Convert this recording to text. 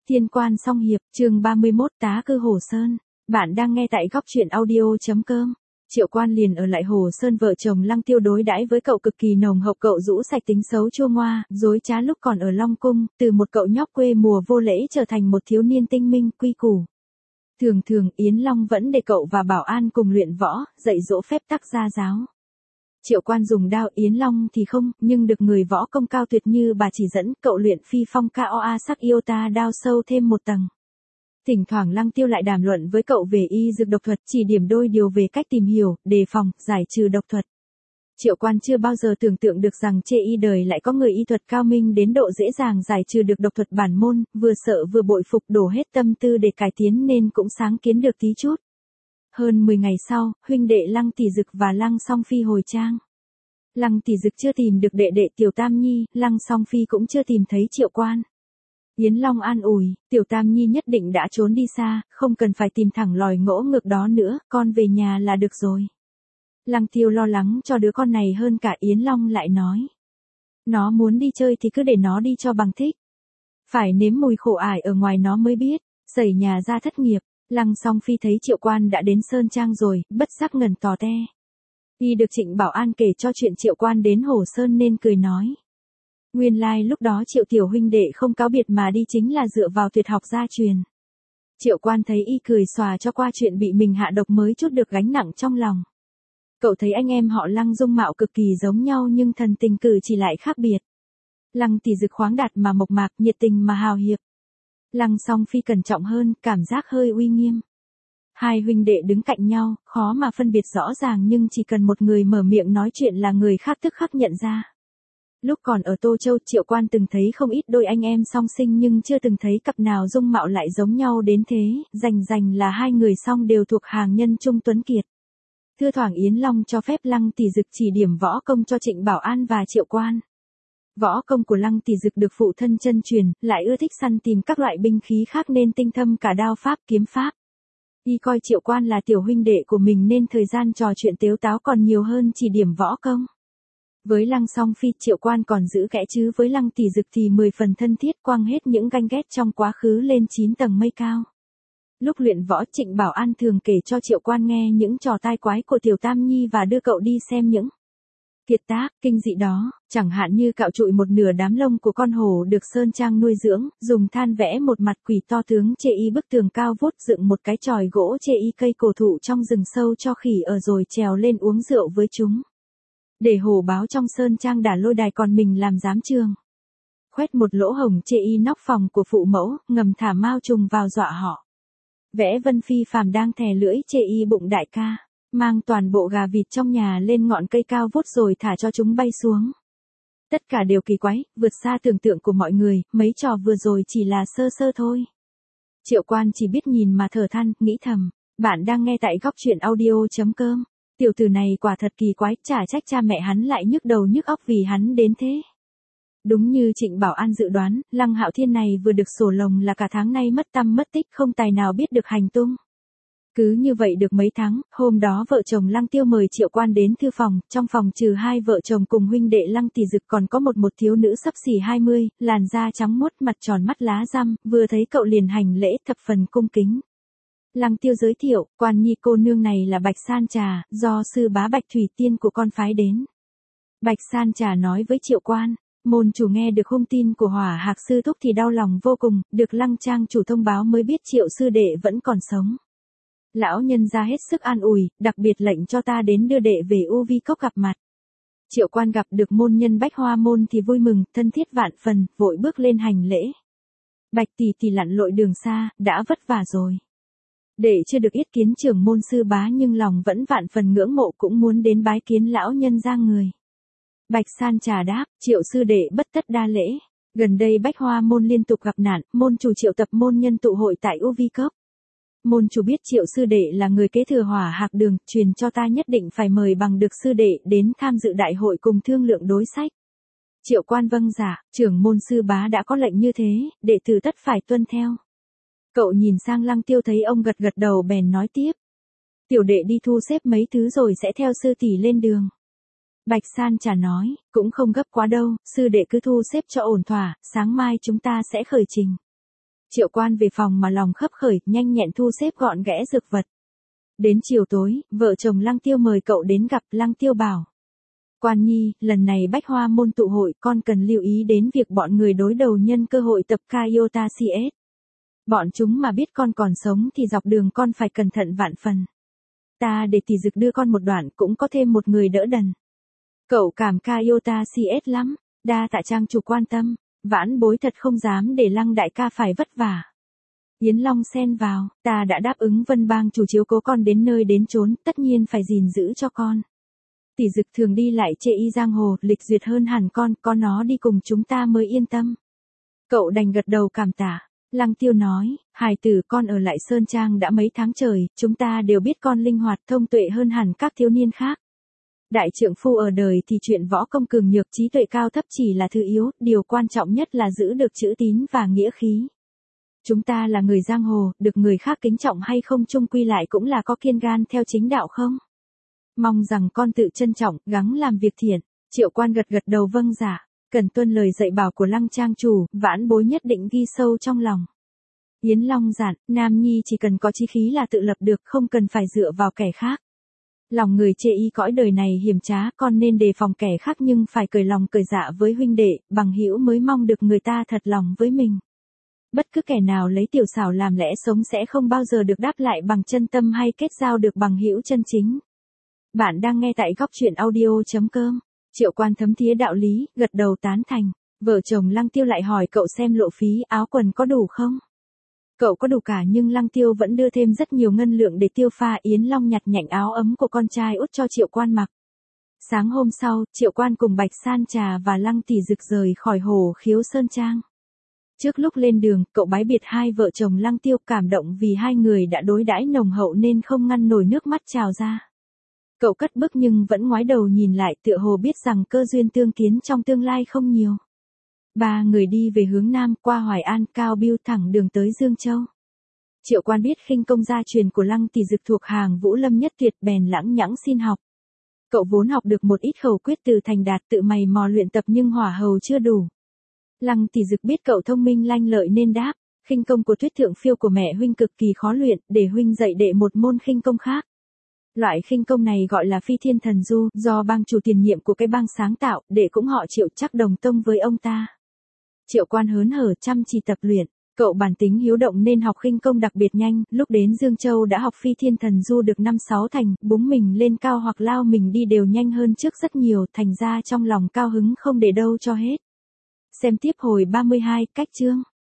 Thiên Quan Song Hiệp, chương 31 Tá Cư Hồ Sơn. Bạn đang nghe tại góc truyện audio.com. Triệu Quan liền ở lại Hồ Sơn, vợ chồng Lăng Tiêu đối đãi với cậu cực kỳ nồng hậu, cậu rũ sạch tính xấu chua ngoa, dối trá lúc còn ở Long Cung, từ một cậu nhóc quê mùa vô lễ trở thành một thiếu niên tinh minh, quy củ. Thường thường Yến Long vẫn để cậu và Bảo An cùng luyện võ, dạy dỗ phép tắc gia giáo. Triệu Quan dùng đao, Yến Long thì không, nhưng được người võ công cao tuyệt như bà chỉ dẫn, cậu luyện phi phong KOA sắc Iota đao sâu thêm một tầng. Thỉnh thoảng Lăng Tiêu lại đàm luận với cậu về y dược độc thuật, chỉ điểm đôi điều về cách tìm hiểu, đề phòng, giải trừ độc thuật. Triệu Quan chưa bao giờ tưởng tượng được rằng trên y đời lại có người y thuật cao minh đến độ dễ dàng giải trừ được độc thuật bản môn, vừa sợ vừa bội phục, đổ hết tâm tư để cải tiến nên cũng sáng kiến được tí chút. Hơn 10 ngày sau, huynh đệ Lăng Tỷ Dực và Lăng Song Phi hồi trang. Lăng Tỷ Dực chưa tìm được đệ đệ Tiểu Tam Nhi, Lăng Song Phi cũng chưa tìm thấy Triệu Quan. Yến Long an ủi, Tiểu Tam Nhi nhất định đã trốn đi xa, không cần phải tìm thẳng lòi ngỗ ngược đó nữa, con về nhà là được rồi. Lăng Tiêu lo lắng cho đứa con này hơn cả. Yến Long lại nói. Nó muốn đi chơi thì cứ để nó đi cho bằng thích. Phải nếm mùi khổ ải ở ngoài nó mới biết, sẩy nhà ra thất nghiệp. Lăng Song Phi thấy Triệu Quan đã đến Sơn Trang rồi, bất giác ngẩn tò te. Y được Trịnh Bảo An kể cho chuyện Triệu Quan đến Hồ Sơn nên cười nói. Nguyên lai lúc đó Triệu tiểu huynh đệ không cáo biệt mà đi chính là dựa vào tuyệt học gia truyền. Triệu Quan thấy y cười xòa cho qua chuyện bị mình hạ độc mới chút được gánh nặng trong lòng. Cậu thấy anh em họ Lăng dung mạo cực kỳ giống nhau nhưng thần tình cử chỉ lại khác biệt. Lăng Tỷ Dực khoáng đạt mà mộc mạc, nhiệt tình mà hào hiệp. Lăng Song Phi cẩn trọng hơn, cảm giác hơi uy nghiêm. Hai huynh đệ đứng cạnh nhau, khó mà phân biệt rõ ràng nhưng chỉ cần một người mở miệng nói chuyện là người khác tức khắc nhận ra. Lúc còn ở Tô Châu, Triệu Quan từng thấy không ít đôi anh em song sinh nhưng chưa từng thấy cặp nào dung mạo lại giống nhau đến thế, rành là hai người song đều thuộc hàng nhân trung tuấn kiệt. Thưa thoảng Yến Long cho phép Lăng Tỷ Dực chỉ điểm võ công cho Trịnh Bảo An và Triệu Quan. Võ công của Lăng Tỷ Dực được phụ thân chân truyền, lại ưa thích săn tìm các loại binh khí khác nên tinh thâm cả đao pháp, kiếm pháp. Y coi Triệu Quan là tiểu huynh đệ của mình nên thời gian trò chuyện tếu táo còn nhiều hơn chỉ điểm võ công. Với Lăng Song Phi, Triệu Quan còn giữ kẽ chứ với Lăng Tỷ Dực thì 10 phần thân thiết, quăng hết những ganh ghét trong quá khứ lên 9 tầng mây cao. Lúc luyện võ, Trịnh Bảo An thường kể cho Triệu Quan nghe những trò tai quái của Tiểu Tam Nhi và đưa cậu đi xem những kiệt tác, kinh dị đó, chẳng hạn như cạo trụi một nửa đám lông của con hổ được Sơn Trang nuôi dưỡng, dùng than vẽ một mặt quỷ to tướng chê y bức tường cao vút, dựng một cái chòi gỗ chê y cây cổ thụ trong rừng sâu cho khỉ ở rồi trèo lên uống rượu với chúng. Để hổ báo trong Sơn Trang đả lôi đài còn mình làm giám trường. Khoét một lỗ hổng chê y nóc phòng của phụ mẫu, ngầm thả mao trùng vào dọa họ. Vẽ Vân Phi phàm đang thè lưỡi chê y bụng đại ca. Mang toàn bộ gà vịt trong nhà lên ngọn cây cao vút rồi thả cho chúng bay xuống. Tất cả đều kỳ quái, vượt xa tưởng tượng của mọi người, mấy trò vừa rồi chỉ là sơ sơ thôi. Triệu Quan chỉ biết nhìn mà thở than, nghĩ thầm, bạn đang nghe tại góc truyện audio.com. Tiểu tử này quả thật kỳ quái, chả trách cha mẹ hắn lại nhức đầu nhức óc vì hắn đến thế. Đúng như Trịnh Bảo An dự đoán, Lăng Hạo Thiên này vừa được sổ lồng là cả tháng nay mất tăm mất tích, không tài nào biết được hành tung. Cứ như vậy được mấy tháng, hôm đó vợ chồng Lăng Tiêu mời Triệu Quan đến thư phòng, trong phòng trừ hai vợ chồng cùng huynh đệ Lăng Tỷ Dực còn có một thiếu nữ sắp xỉ 20, làn da trắng muốt, mặt tròn mắt lá răm, vừa thấy cậu liền hành lễ thập phần cung kính. Lăng Tiêu giới thiệu, Quan Nhi cô nương này là Bạch San Trà, do sư bá Bạch Thủy Tiên của con phái đến. Bạch San Trà nói với Triệu Quan, môn chủ nghe được hung tin của Hỏa Hạc sư thúc thì đau lòng vô cùng, được Lăng Trang chủ thông báo mới biết Triệu sư đệ vẫn còn sống. Lão nhân ra hết sức an ủi, đặc biệt lệnh cho ta đến đưa đệ về U Vi Cốc gặp mặt. Triệu Quan gặp được môn nhân Bách Hoa môn thì vui mừng, thân thiết vạn phần, vội bước lên hành lễ. Bạch tỷ tỷ lặn lội đường xa, đã vất vả rồi. Đệ chưa được yết kiến trưởng môn sư bá nhưng lòng vẫn vạn phần ngưỡng mộ, cũng muốn đến bái kiến lão nhân ra người. Bạch San Trà đáp, Triệu sư đệ bất tất đa lễ. Gần đây Bách Hoa môn liên tục gặp nạn, môn chủ triệu tập môn nhân tụ hội tại U Vi Cốc. Môn chủ biết Triệu sư đệ là người kế thừa Hỏa Hạc đường, truyền cho ta nhất định phải mời bằng được sư đệ đến tham dự đại hội cùng thương lượng đối sách. Triệu Quan vâng dạ, trưởng môn sư bá đã có lệnh như thế, đệ tử tất phải tuân theo. Cậu nhìn sang Lăng Tiêu thấy ông gật gật đầu bèn nói tiếp. Tiểu đệ đi thu xếp mấy thứ rồi sẽ theo sư tỷ lên đường. Bạch San Trà nói, cũng không gấp quá đâu, sư đệ cứ thu xếp cho ổn thỏa, sáng mai chúng ta sẽ khởi trình. Triệu Quan về phòng mà lòng khấp khởi, nhanh nhẹn thu xếp gọn gẽ dược vật. Đến chiều tối, vợ chồng Lăng Tiêu mời cậu đến gặp. Lăng Tiêu bảo: Quan Nhi, lần này Bách Hoa môn tụ hội con cần lưu ý đến việc bọn người đối đầu nhân cơ hội tập Kaiota CS. Bọn chúng mà biết con còn sống thì dọc đường con phải cẩn thận vạn phần. Ta để Tỷ Dực đưa con một đoạn cũng có thêm một người đỡ đần. Cậu cảm Kaiota CS lắm, đa tạ trang chủ quan tâm, vãn bối thật không dám để Lăng đại ca phải vất vả. Yến Long xen vào, ta đã đáp ứng Vân Bang chủ chiếu cố con đến nơi đến chốn, tất nhiên phải gìn giữ cho con. Tỷ Dực thường đi lại chê y giang hồ, lịch duyệt hơn hẳn con, có nó đi cùng chúng ta mới yên tâm. Cậu đành gật đầu cảm tạ. Lăng Tiêu nói, hài tử con ở lại Sơn Trang đã mấy tháng trời, chúng ta đều biết con linh hoạt thông tuệ hơn hẳn các thiếu niên khác. Đại trượng phu ở đời thì chuyện võ công cường nhược trí tuệ cao thấp chỉ là thứ yếu, điều quan trọng nhất là giữ được chữ tín và nghĩa khí. Chúng ta là người giang hồ, được người khác kính trọng hay không chung quy lại cũng là có kiên gan theo chính đạo không? Mong rằng con tự trân trọng, gắng làm việc thiện. Triệu Quan gật gật đầu vâng dạ, cần tuân lời dạy bảo của Lăng trang chủ, vãn bối nhất định ghi sâu trong lòng. Yến Long dặn, nam nhi chỉ cần có chí khí là tự lập được, không cần phải dựa vào kẻ khác. Lòng người chê y cõi đời này hiểm trá, con nên đề phòng kẻ khác nhưng phải cởi lòng cởi dạ với huynh đệ, bằng hữu mới mong được người ta thật lòng với mình. Bất cứ kẻ nào lấy tiểu xảo làm lẽ sống sẽ không bao giờ được đáp lại bằng chân tâm hay kết giao được bằng hữu chân chính. Bạn đang nghe tại góc truyện audio.com. Triệu Quan thấm thía đạo lý, gật đầu tán thành. Vợ chồng Lăng Tiêu lại hỏi cậu xem lộ phí áo quần có đủ không? Cậu có đủ cả nhưng Lăng Tiêu vẫn đưa thêm rất nhiều ngân lượng để tiêu pha. Yến Long nhặt nhạnh áo ấm của con trai út cho Triệu Quan mặc. Sáng hôm sau, Triệu Quan cùng Bạch San Trà và Lăng Tỷ Dực rời khỏi Hồ Khiếu Sơn Trang. Trước lúc lên đường, cậu bái biệt hai vợ chồng Lăng Tiêu, cảm động vì hai người đã đối đãi nồng hậu nên không ngăn nổi nước mắt trào ra. Cậu cất bước nhưng vẫn ngoái đầu nhìn lại, tựa hồ biết rằng cơ duyên tương kiến trong tương lai không nhiều. Ba người đi về hướng Nam, qua Hoài An, Cao Biêu thẳng đường tới Dương Châu. Triệu Quan biết khinh công gia truyền của Lăng Tỷ Dực thuộc hàng Vũ Lâm nhất tuyệt, bèn lãng nhãng xin học. Cậu vốn học được một ít khẩu quyết từ thành đạt, tự mày mò luyện tập nhưng hỏa hầu chưa đủ. Lăng Tỷ Dực biết cậu thông minh lanh lợi nên đáp, khinh công của Tuyết Thượng Phiêu của mẹ huynh cực kỳ khó luyện, để huynh dạy đệ một môn khinh công khác. Loại khinh công này gọi là Phi Thiên Thần Du, do bang chủ tiền nhiệm của cái bang sáng tạo, đệ cũng họ Triệu, chắc đồng tông với ông ta. Triệu Quan hớn hở chăm chỉ tập luyện, cậu bản tính hiếu động nên học khinh công đặc biệt nhanh, lúc đến Dương Châu đã học Phi Thiên Thần Du được 5-6 thành, búng mình lên cao hoặc lao mình đi đều nhanh hơn trước rất nhiều, thành ra trong lòng cao hứng không để đâu cho hết. Xem tiếp hồi 32, cách chương.